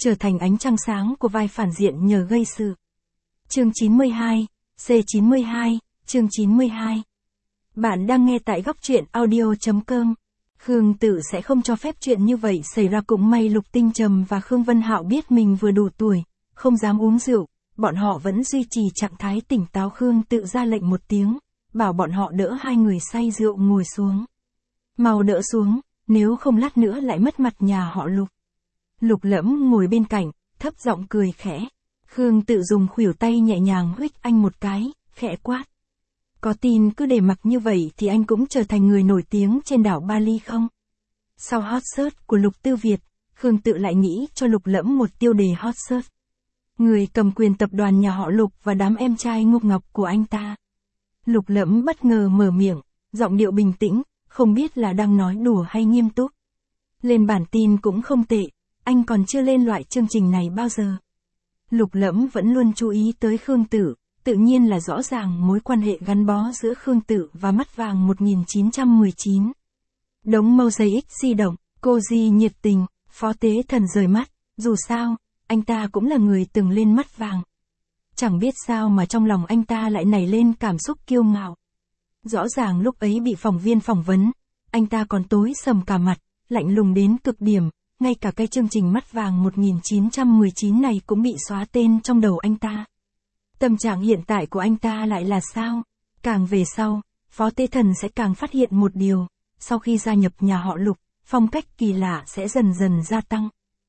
trở thành ánh trăng sáng của vai phản diện nhờ gây sự. Chương 92, C92, chương 92. Bạn đang nghe tại góc truyện audio.com. Khương Tự sẽ không cho phép chuyện như vậy xảy ra. Cũng may Lục Tinh Trầm và Khương Vân Hạo biết mình vừa đủ tuổi, không dám uống rượu, bọn họ vẫn duy trì trạng thái tỉnh táo. Khương Tự ra lệnh một tiếng, bảo bọn họ đỡ hai người say rượu ngồi xuống. Mau đỡ xuống, nếu không lát nữa lại mất mặt nhà họ Lục. Lục Lẫm ngồi bên cạnh, thấp giọng cười khẽ. Khương Tự dùng khuỷu tay nhẹ nhàng huých anh một cái, khẽ quát. Có tin cứ để mặc như vậy thì anh cũng trở thành người nổi tiếng trên đảo Bali không? Sau hot search của Lục Tư Việt, Khương Tự lại nghĩ cho Lục Lẫm một tiêu đề hot search. Người cầm quyền tập đoàn nhà họ Lục và đám em trai ngốc ngọc của anh ta. Lục Lẫm bất ngờ mở miệng, giọng điệu bình tĩnh, không biết là đang nói đùa hay nghiêm túc. Lên bản tin cũng không tệ, anh còn chưa lên loại chương trình này bao giờ. Lục Lẫm vẫn luôn chú ý tới Khương Tự, tự nhiên là rõ ràng mối quan hệ gắn bó giữa Khương Tự và Mắt Vàng 1919. Đống mosaic di động, cô Di nhiệt tình, Phó Tế Thần rời mắt, dù sao, anh ta cũng là người từng lên Mắt Vàng. Chẳng biết sao mà trong lòng anh ta lại nảy lên cảm xúc kiêu ngạo. Rõ ràng lúc ấy bị phóng viên phỏng vấn, anh ta còn tối sầm cả mặt, lạnh lùng đến cực điểm, ngay cả cái chương trình Mắt Vàng 1919 này cũng bị xóa tên trong đầu anh ta. Tâm trạng hiện tại của anh ta lại là sao? Càng về sau, Phó Tế Thần sẽ càng phát hiện một điều, sau khi gia nhập nhà họ Lục, phong cách kỳ lạ sẽ dần dần gia tăng.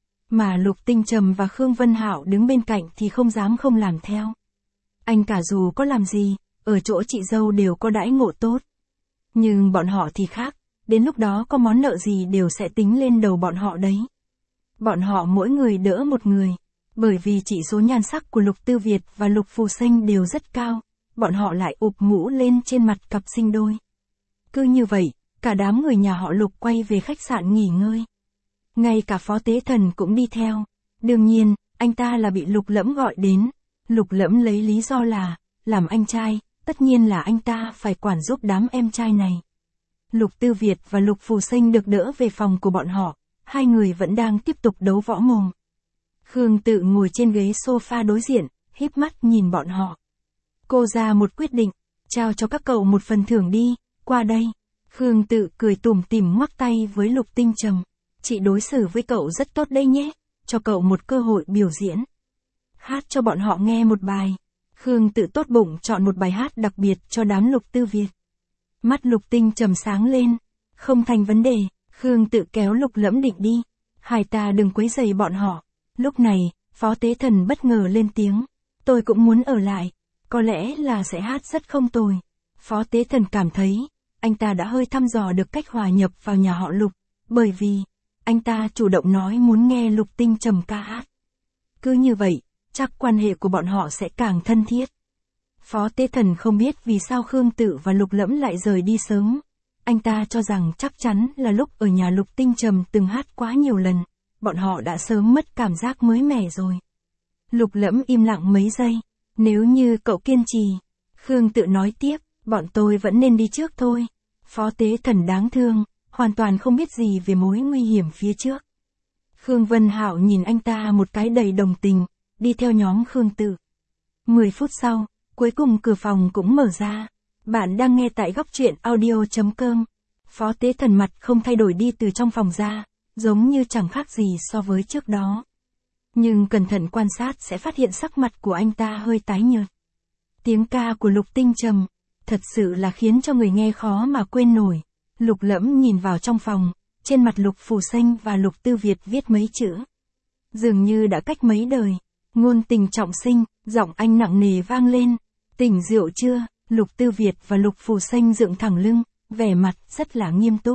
Mà Lục Tinh Trầm và Khương Vân Hạo đứng bên cạnh thì không dám không làm theo. Anh cả dù có làm gì, ở chỗ chị dâu đều có đãi ngộ tốt. Nhưng bọn họ thì khác, đến lúc đó có món nợ gì đều sẽ tính lên đầu bọn họ đấy. Bọn họ mỗi người đỡ một người, bởi vì chỉ số nhan sắc của Lục Tư Việt và Lục Phù Sinh đều rất cao, bọn họ lại ụp mũ lên trên mặt cặp sinh đôi. Cứ như vậy, cả đám người nhà họ Lục quay về khách sạn nghỉ ngơi. Ngay cả Phó Tế Thần cũng đi theo. Đương nhiên, anh ta là bị Lục Lẫm gọi đến. Lục Lẫm lấy lý do là, làm anh trai, tất nhiên là anh ta phải quản giúp đám em trai này. Lục Tư Việt và Lục Phù Sinh được đỡ về phòng của bọn họ, hai người vẫn đang tiếp tục đấu võ mồm. Khương Tự ngồi trên ghế sofa đối diện, híp mắt nhìn bọn họ. Cô ra một quyết định, trao cho các cậu một phần thưởng đi, qua đây. Khương Tự cười tủm tỉm ngoắc tay với Lục Tinh Trầm. Chị đối xử với cậu rất tốt đây nhé, cho cậu một cơ hội biểu diễn. Hát cho bọn họ nghe một bài. Khương Tự tốt bụng chọn một bài hát đặc biệt cho đám Lục Tư Việt. Mắt Lục Tinh Trầm sáng lên. Không thành vấn đề, Khương Tự kéo Lục Lẫm định đi. Hai ta đừng quấy rầy bọn họ. Lúc này, Phó Tế Thần bất ngờ lên tiếng. Tôi cũng muốn ở lại, có lẽ là sẽ hát rất không tồi. Phó Tế Thần cảm thấy, anh ta đã hơi thăm dò được cách hòa nhập vào nhà họ Lục, bởi vì, anh ta chủ động nói muốn nghe Lục Tinh Trầm ca hát. Cứ như vậy, chắc quan hệ của bọn họ sẽ càng thân thiết. Phó Tế Thần không biết vì sao Khương Tự và Lục Lẫm lại rời đi sớm. Anh ta cho rằng chắc chắn là lúc ở nhà Lục Tinh Trầm từng hát quá nhiều lần, bọn họ đã sớm mất cảm giác mới mẻ rồi. Lục Lẫm im lặng mấy giây. Nếu như cậu kiên trì, Khương Tự nói tiếp, bọn tôi vẫn nên đi trước thôi. Phó Tế Thần đáng thương, hoàn toàn không biết gì về mối nguy hiểm phía trước. Khương Vân Hạo nhìn anh ta một cái đầy đồng tình, đi theo nhóm Khương Tự. 10 phút sau, cuối cùng cửa phòng cũng mở ra. Bạn đang nghe tại góc truyện audio.com. Phó Tế Thần mặt không thay đổi đi từ trong phòng ra, giống như chẳng khác gì so với trước đó. Nhưng cẩn thận quan sát sẽ phát hiện sắc mặt của anh ta hơi tái nhợt. Tiếng ca của Lục Tinh Trầm, thật sự là khiến cho người nghe khó mà quên nổi. Lục Lẫm nhìn vào trong phòng, trên mặt Lục Phù Sinh và Lục Tư Việt viết mấy chữ. Dường như đã cách mấy đời, ngôn tình trọng sinh, giọng anh nặng nề vang lên. Tỉnh rượu chưa? Lục Tư Việt và Lục Phù Sinh dựng thẳng lưng, vẻ mặt rất là nghiêm túc.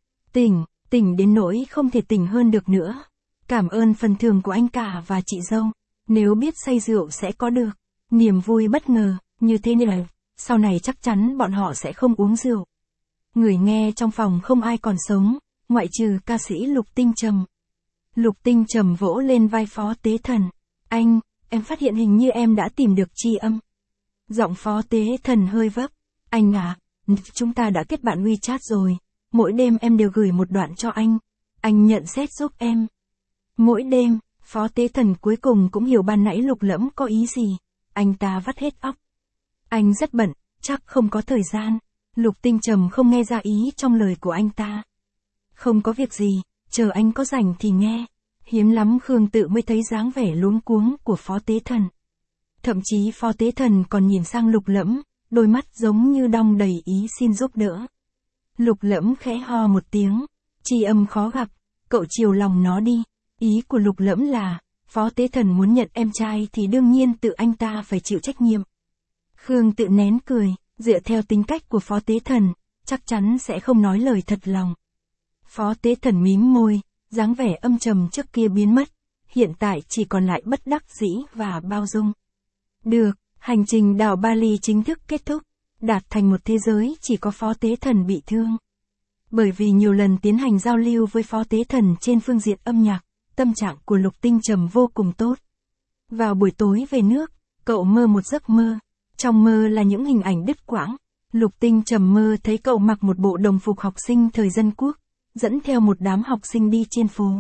Tỉnh đến nỗi không thể tỉnh hơn được nữa. Cảm ơn phần thưởng của anh cả và chị dâu. Nếu biết say rượu sẽ có được niềm vui bất ngờ, như thế này, sau này chắc chắn bọn họ sẽ không uống rượu. Người nghe trong phòng không ai còn sống, ngoại trừ ca sĩ Lục Tinh Trầm. Lục Tinh Trầm vỗ lên vai Phó Tế Thần. Em phát hiện hình như em đã tìm được tri âm. Giọng Phó Tế Thần hơi vấp. Anh à, chúng ta đã kết bạn WeChat rồi. Mỗi đêm em đều gửi một đoạn cho anh nhận xét giúp em. Mỗi đêm, Phó Tế Thần cuối cùng cũng hiểu ban nãy Lục Lẫm có ý gì. Anh ta vắt hết óc. Anh rất bận, chắc không có thời gian. Lục Tinh Trầm không nghe ra ý trong lời của anh ta. Không có việc gì, chờ anh có rảnh thì nghe. Hiếm lắm Khương Tự mới thấy dáng vẻ luống cuống của Phó Tế Thần. Thậm chí Phó Tế Thần còn nhìn sang Lục Lẫm, đôi mắt giống như đong đầy ý xin giúp đỡ. Lục Lẫm khẽ ho một tiếng, tri âm khó gặp, cậu chiều lòng nó đi. Ý của Lục Lẫm là, Phó Tế Thần muốn nhận em trai thì đương nhiên tự anh ta phải chịu trách nhiệm. Khương Tự nén cười, dựa theo tính cách của Phó Tế Thần, chắc chắn sẽ không nói lời thật lòng. Phó Tế Thần mím môi, dáng vẻ âm trầm trước kia biến mất, hiện tại chỉ còn lại bất đắc dĩ và bao dung. Được, hành trình đảo Bali chính thức kết thúc, đạt thành một thế giới chỉ có Phó Tế Thần bị thương. Bởi vì nhiều lần tiến hành giao lưu với Phó Tế Thần trên phương diện âm nhạc, tâm trạng của Lục Tinh Trầm vô cùng tốt. Vào buổi tối về nước, cậu mơ một giấc mơ. Trong mơ là những hình ảnh đứt quãng. Lục Tinh Trầm mơ thấy cậu mặc một bộ đồng phục học sinh thời dân quốc, dẫn theo một đám học sinh đi trên phố.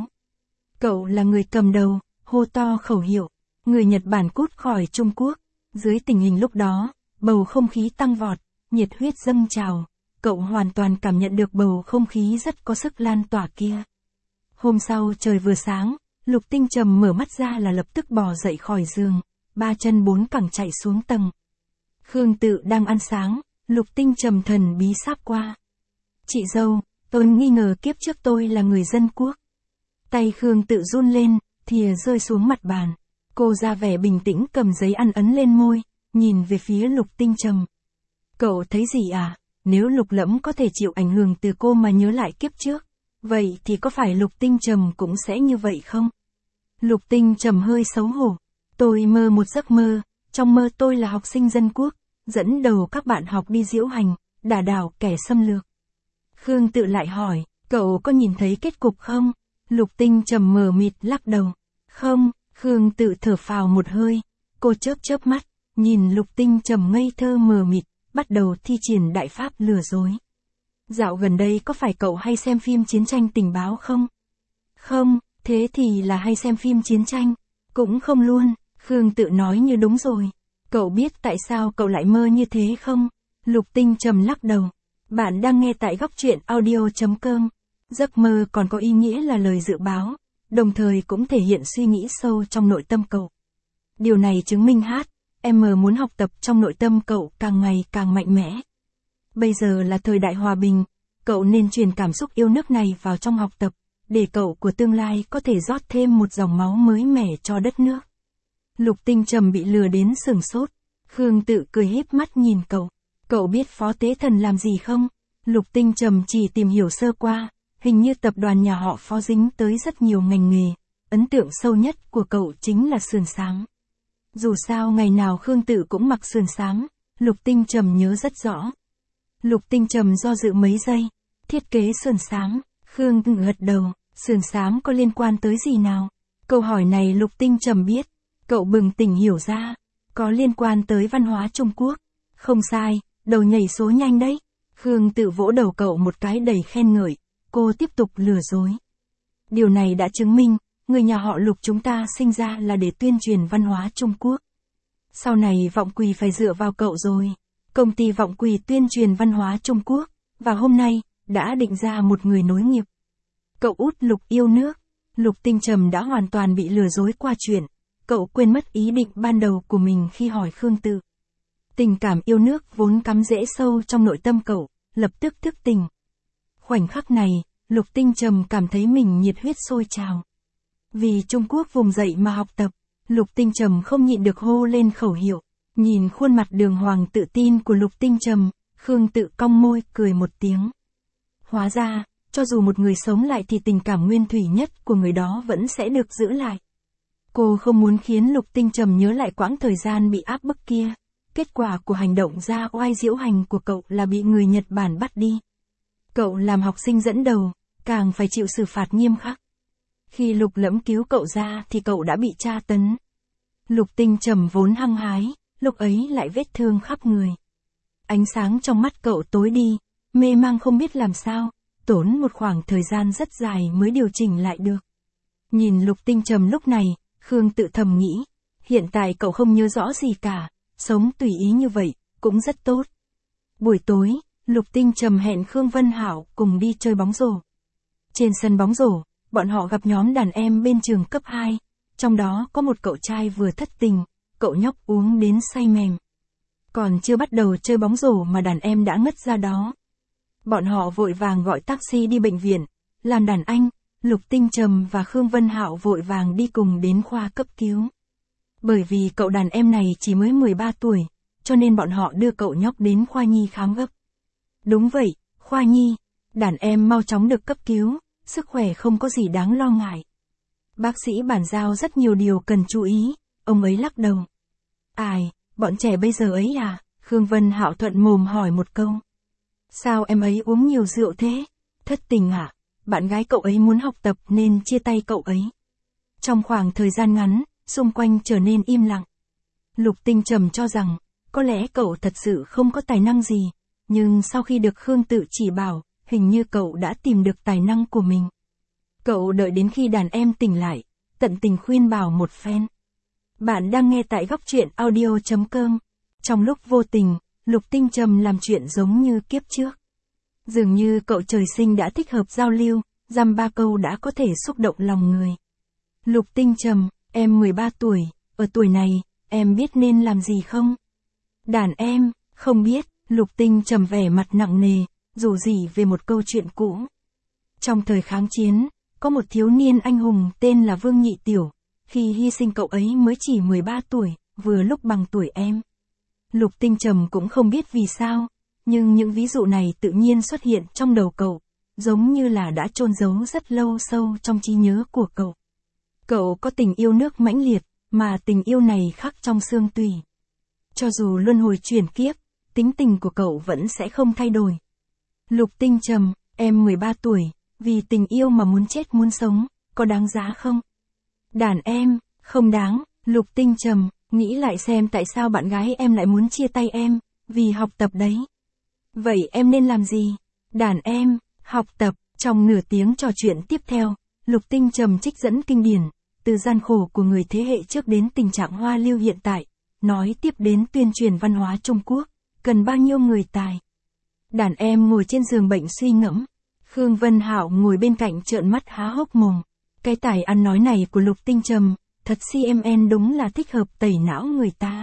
Cậu là người cầm đầu, hô to khẩu hiệu, người Nhật Bản cút khỏi Trung Quốc. Dưới tình hình lúc đó, bầu không khí tăng vọt, nhiệt huyết dâng trào, cậu hoàn toàn cảm nhận được bầu không khí rất có sức lan tỏa kia. Hôm sau trời vừa sáng, Lục Tinh Trầm mở mắt ra là lập tức bò dậy khỏi giường, ba chân bốn cẳng chạy xuống tầng. Khương Tự đang ăn sáng, Lục Tinh Trầm thần bí sáp qua. Chị dâu, tôi nghi ngờ kiếp trước tôi là người dân quốc. Tay Khương Tự run lên, thìa rơi xuống mặt bàn. Cô ra vẻ bình tĩnh cầm giấy ăn ấn lên môi, nhìn về phía Lục Tinh Trầm. Cậu thấy gì à? Nếu Lục Lẫm có thể chịu ảnh hưởng từ cô mà nhớ lại kiếp trước, vậy thì có phải Lục Tinh Trầm cũng sẽ như vậy không? Lục Tinh Trầm hơi xấu hổ. Tôi mơ một giấc mơ, trong mơ tôi là học sinh dân quốc, dẫn đầu các bạn học đi diễu hành, đả đảo kẻ xâm lược. Khương Tự lại hỏi, cậu có nhìn thấy kết cục không? Lục Tinh Trầm mờ mịt lắc đầu. Không. Khương Tự thở phào một hơi, cô chớp chớp mắt, nhìn Lục Tinh Trầm ngây thơ mờ mịt, bắt đầu thi triển đại pháp lừa dối. Dạo gần đây có phải cậu hay xem phim chiến tranh tình báo không? Không, thế thì là hay xem phim chiến tranh. Cũng không luôn, Khương Tự nói như đúng rồi. Cậu biết tại sao cậu lại mơ như thế không? Lục Tinh Trầm lắc đầu. Bạn đang nghe tại góc truyện audio.com. Giấc mơ còn có ý nghĩa là lời dự báo, đồng thời cũng thể hiện suy nghĩ sâu trong nội tâm cậu. Điều này chứng minh em muốn học tập trong nội tâm cậu càng ngày càng mạnh mẽ. Bây giờ là thời đại hòa bình, cậu nên truyền cảm xúc yêu nước này vào trong học tập, để cậu của tương lai có thể rót thêm một dòng máu mới mẻ cho đất nước. Lục Tinh Trầm bị lừa đến sửng sốt. Khương Tự cười híp mắt nhìn cậu. Cậu biết Phó Tế Thần làm gì không? Lục Tinh Trầm chỉ tìm hiểu sơ qua, hình như tập đoàn nhà họ Phó dính tới rất nhiều ngành nghề. Ấn tượng sâu nhất của cậu chính là sườn xám. Dù sao ngày nào Khương Tự cũng mặc sườn xám, Lục Tinh Trầm nhớ rất rõ. Lục Tinh Trầm do dự mấy giây. Thiết kế sườn xám. Khương Tự gật đầu. Sườn xám có liên quan tới gì nào? Câu hỏi này Lục Tinh Trầm biết. Cậu bừng tỉnh hiểu ra. Có liên quan tới văn hóa Trung Quốc. Không sai, đầu nhảy số nhanh đấy. Khương Tự vỗ đầu cậu một cái đầy khen ngợi. Cô tiếp tục lừa dối. Điều này đã chứng minh, người nhà họ Lục chúng ta sinh ra là để tuyên truyền văn hóa Trung Quốc. Sau này Vọng Quỳ phải dựa vào cậu rồi. Công ty Vọng Quỳ tuyên truyền văn hóa Trung Quốc, và hôm nay, đã định ra một người nối nghiệp. Cậu út Lục yêu nước. Lục Tinh Trầm đã hoàn toàn bị lừa dối qua chuyện. Cậu quên mất ý định ban đầu của mình khi hỏi Khương Tự. Tình cảm yêu nước vốn cắm rễ sâu trong nội tâm cậu, lập tức thức tỉnh. Khoảnh khắc này, Lục Tinh Trầm cảm thấy mình nhiệt huyết sôi trào. Vì Trung Quốc vùng dậy mà học tập, Lục Tinh Trầm không nhịn được hô lên khẩu hiệu. Nhìn khuôn mặt đường hoàng tự tin của Lục Tinh Trầm, Khương Tự cong môi cười một tiếng. Hóa ra, cho dù một người sống lại thì tình cảm nguyên thủy nhất của người đó vẫn sẽ được giữ lại. Cô không muốn khiến Lục Tinh Trầm nhớ lại quãng thời gian bị áp bức kia. Kết quả của hành động ra oai diễu hành của cậu là bị người Nhật Bản bắt đi. Cậu làm học sinh dẫn đầu, càng phải chịu xử phạt nghiêm khắc. Khi Lục Lẫm cứu cậu ra thì cậu đã bị tra tấn. Lục Tinh Trầm vốn hăng hái, lúc ấy lại vết thương khắp người. Ánh sáng trong mắt cậu tối đi, mê mang không biết làm sao, tốn một khoảng thời gian rất dài mới điều chỉnh lại được. Nhìn Lục Tinh Trầm lúc này, Khương tự thầm nghĩ, hiện tại cậu không nhớ rõ gì cả, sống tùy ý như vậy, cũng rất tốt. Buổi tối, Lục Tinh Trầm hẹn Khương Vân Hạo cùng đi chơi bóng rổ. Trên sân bóng rổ, bọn họ gặp nhóm đàn em bên trường cấp 2, trong đó có một cậu trai vừa thất tình, cậu nhóc uống đến say mềm. Còn chưa bắt đầu chơi bóng rổ mà đàn em đã ngất ra đó. Bọn họ vội vàng gọi taxi đi bệnh viện, làm đàn anh, Lục Tinh Trầm và Khương Vân Hạo vội vàng đi cùng đến khoa cấp cứu. Bởi vì cậu đàn em này chỉ mới 13 tuổi, cho nên bọn họ đưa cậu nhóc đến khoa nhi khám gấp. Đúng vậy, khoa nhi, đàn em mau chóng được cấp cứu, sức khỏe không có gì đáng lo ngại. Bác sĩ bàn giao rất nhiều điều cần chú ý, ông ấy lắc đầu. Ai, bọn trẻ bây giờ ấy à? Khương Vân Hạo thuận mồm hỏi một câu. Sao em ấy uống nhiều rượu thế? Thất tình à? Bạn gái cậu ấy muốn học tập nên chia tay cậu ấy. Trong khoảng thời gian ngắn, xung quanh trở nên im lặng. Lục Tinh Trầm cho rằng, có lẽ cậu thật sự không có tài năng gì, nhưng sau khi được Khương tự chỉ bảo, hình như cậu đã tìm được tài năng của mình. Cậu đợi đến khi đàn em tỉnh lại, tận tình khuyên bảo một phen. Bạn đang nghe tại góc truyện audio.com. Trong lúc vô tình, Lục Tinh Trầm làm chuyện giống như kiếp trước. Dường như cậu trời sinh đã thích hợp giao lưu, dăm ba câu đã có thể xúc động lòng người. Lục Tinh Trầm, em 13 tuổi, ở tuổi này, em biết nên làm gì không? Đàn em, không biết, Lục Tinh Trầm vẻ mặt nặng nề, rủ rỉ về một câu chuyện cũ. Trong thời kháng chiến, có một thiếu niên anh hùng tên là Vương Nhị Tiểu, khi hy sinh cậu ấy mới chỉ 13 tuổi, vừa lúc bằng tuổi em. Lục Tinh Trầm cũng không biết vì sao, nhưng những ví dụ này tự nhiên xuất hiện trong đầu cậu, giống như là đã chôn giấu rất lâu sâu trong trí nhớ của cậu. Cậu có tình yêu nước mãnh liệt, mà tình yêu này khắc trong xương tủy. Cho dù luân hồi chuyển kiếp, tính tình của cậu vẫn sẽ không thay đổi. Lục Tinh Trầm, em 13 tuổi, vì tình yêu mà muốn chết muốn sống, có đáng giá không? Đàn em, không đáng. Lục Tinh Trầm, nghĩ lại xem tại sao bạn gái em lại muốn chia tay em, vì học tập đấy. Vậy em nên làm gì? Đàn em, học tập. Trong nửa tiếng trò chuyện tiếp theo, Lục Tinh Trầm trích dẫn kinh điển, từ gian khổ của người thế hệ trước đến tình trạng hoa lưu hiện tại, nói tiếp đến tuyên truyền văn hóa Trung Quốc, cần bao nhiêu người tài. Đàn em ngồi trên giường bệnh suy ngẫm, Khương Vân Hạo ngồi bên cạnh trợn mắt há hốc mồm. Cái tài ăn nói này của Lục Tinh Trầm, thật CMN đúng là thích hợp tẩy não người ta.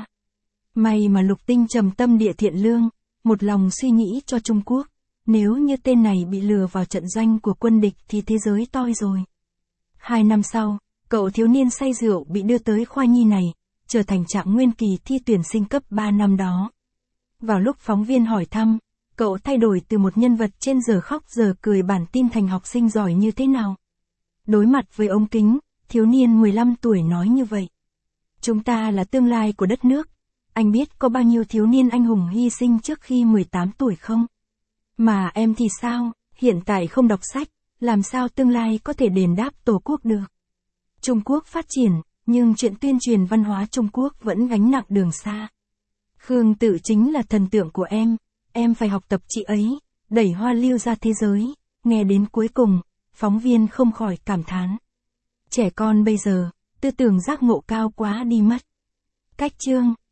May mà Lục Tinh Trầm tâm địa thiện lương, một lòng suy nghĩ cho Trung Quốc, nếu như tên này bị lừa vào trận doanh của quân địch thì thế giới toi rồi. 2 năm sau, cậu thiếu niên say rượu bị đưa tới khoa nhi này, trở thành trạng nguyên kỳ thi tuyển sinh cấp 3 năm đó. Vào lúc phóng viên hỏi thăm, cậu thay đổi từ một nhân vật trên giờ khóc giờ cười bản tin thành học sinh giỏi như thế nào. Đối mặt với ống kính, thiếu niên 15 tuổi nói như vậy. Chúng ta là tương lai của đất nước. Anh biết có bao nhiêu thiếu niên anh hùng hy sinh trước khi 18 tuổi không? Mà em thì sao, hiện tại không đọc sách, làm sao tương lai có thể đền đáp Tổ quốc được? Trung Quốc phát triển, nhưng chuyện tuyên truyền văn hóa Trung Quốc vẫn gánh nặng đường xa. Khương tự chính là thần tượng của em phải học tập chị ấy, đẩy hoa lưu ra thế giới. Nghe đến cuối cùng, phóng viên không khỏi cảm thán. Trẻ con bây giờ, tư tưởng giác ngộ cao quá đi mất. Cách chương